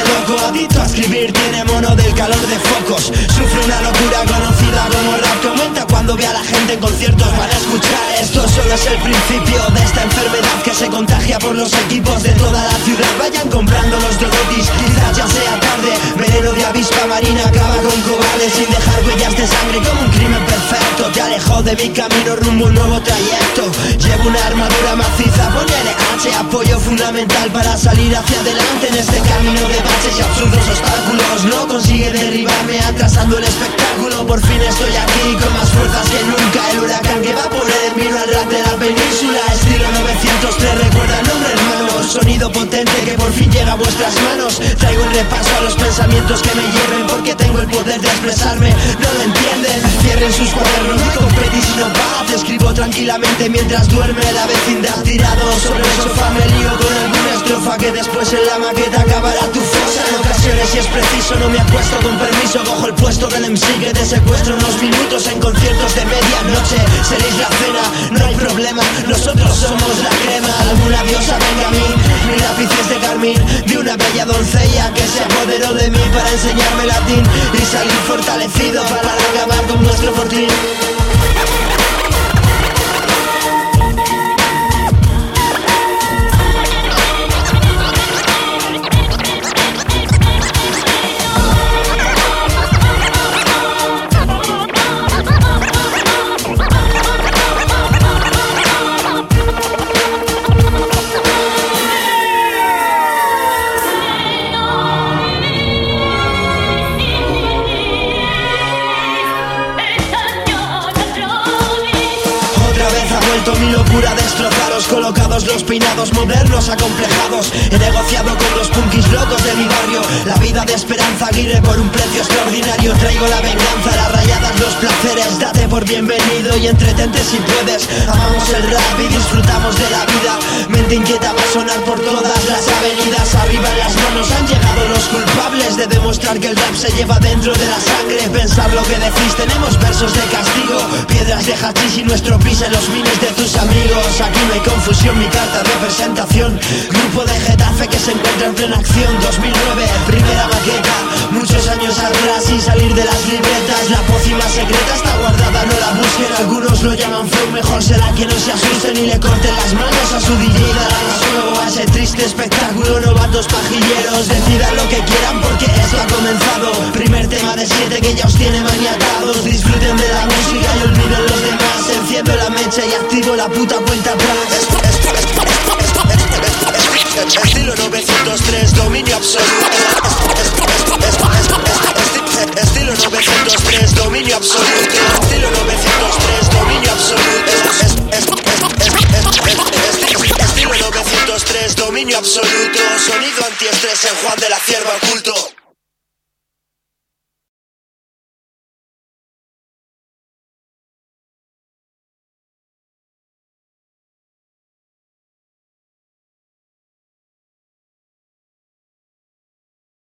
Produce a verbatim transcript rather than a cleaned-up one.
loco, adicto a escribir, tiene mono del calor de focos. Sufre una locura conocida como rap, que aumenta cuando ve a la gente en conciertos para escuchar esto. Solo es el principio de esta enfermedad que se contagia por los equipos de toda la ciudad. Vayan comprando los drogotis, quizás ya sea tarde. Veneno de avispa marina acaba con cobardes sin dejar huellas de sangre como un crimen perfecto. Te alejó de mi camino rumbo a un nuevo trayecto. Llevo una armadura maciza, pone N H, apoyo fundamental para salir hacia adelante en este camino de baches y absurdos obstáculos. No consigue derribarme atrasando el espectáculo. Por fin estoy aquí con más fuerzas que nunca. El huracán que va a poner en vino al rap de la península. Estilo novecientos tres, recuerda el nombre hermano. Sonido potente que por fin llega a vuestras manos. Traigo el repaso a los pensamientos que me lleven, porque tengo el poder de expresarme. No lo entienden, cierren sus cuadernos, no competís sino paz. Escribo tranquilamente mientras duerme la vecindad. Tirado sobre el sofá me lío con alguna estrofa que después en la maqueta acabará tu fosa. En ocasiones si es preciso no me acuesto con permiso. Cojo el puesto del M C que te secuestro unos minutos en conciertos de medianoche. Seréis la cena, no hay problema, nosotros somos la crema. Alguna diosa venga a mí, mi lápiz es de carmín, de una bella doncella que se apoderó de mí para enseñarme latín y salir fortalecido para acabar con nuestro fortín. Mi locura destrozados, colocados los peinados modernos acomplejados. He negociado con los punkis locos de mi barrio la vida de Esperanza Aguirre por un precio extraordinario. Traigo la venganza, las rayadas, los placeres. Date por bienvenido y entretente si puedes. Amamos el rap y disfrutamos de la vida. Mente inquieta va a sonar por todas las avenidas. Arriba en las manos han llegado los culpables de demostrar que el rap se lleva dentro de la sangre. Pensar lo que decís, tenemos versos de castigo, piedras de hachís y nuestro pis en los minis de tus amigos. Aquí no hay confusión, mi carta de presentación. Grupo de Getafe que se encuentra en plena acción. Dos mil nueve, primera maqueta, muchos años atrás sin salir de las libretas. La pócima secreta está guardada, no la busquen. Algunos lo llaman flow, mejor será que no se asusten y le corten las manos a su D J. Darán fuego a ese triste espectáculo. Novatos pajilleros, decidan lo que quieran porque esto ha comenzado. Primer tema de siete que ya os tiene maniatados. Disfruten de la música y olviden los demás. Enciendo la mecha y activo la puta vuelta atrás. Estilo novecientos tres, dominio absoluto. Estilo novecientos tres, dominio absoluto. Estilo novecientos tres, dominio absoluto. Estilo novecientos tres, dominio absoluto. Sonido antiestrés en Juan de la Cierva oculto.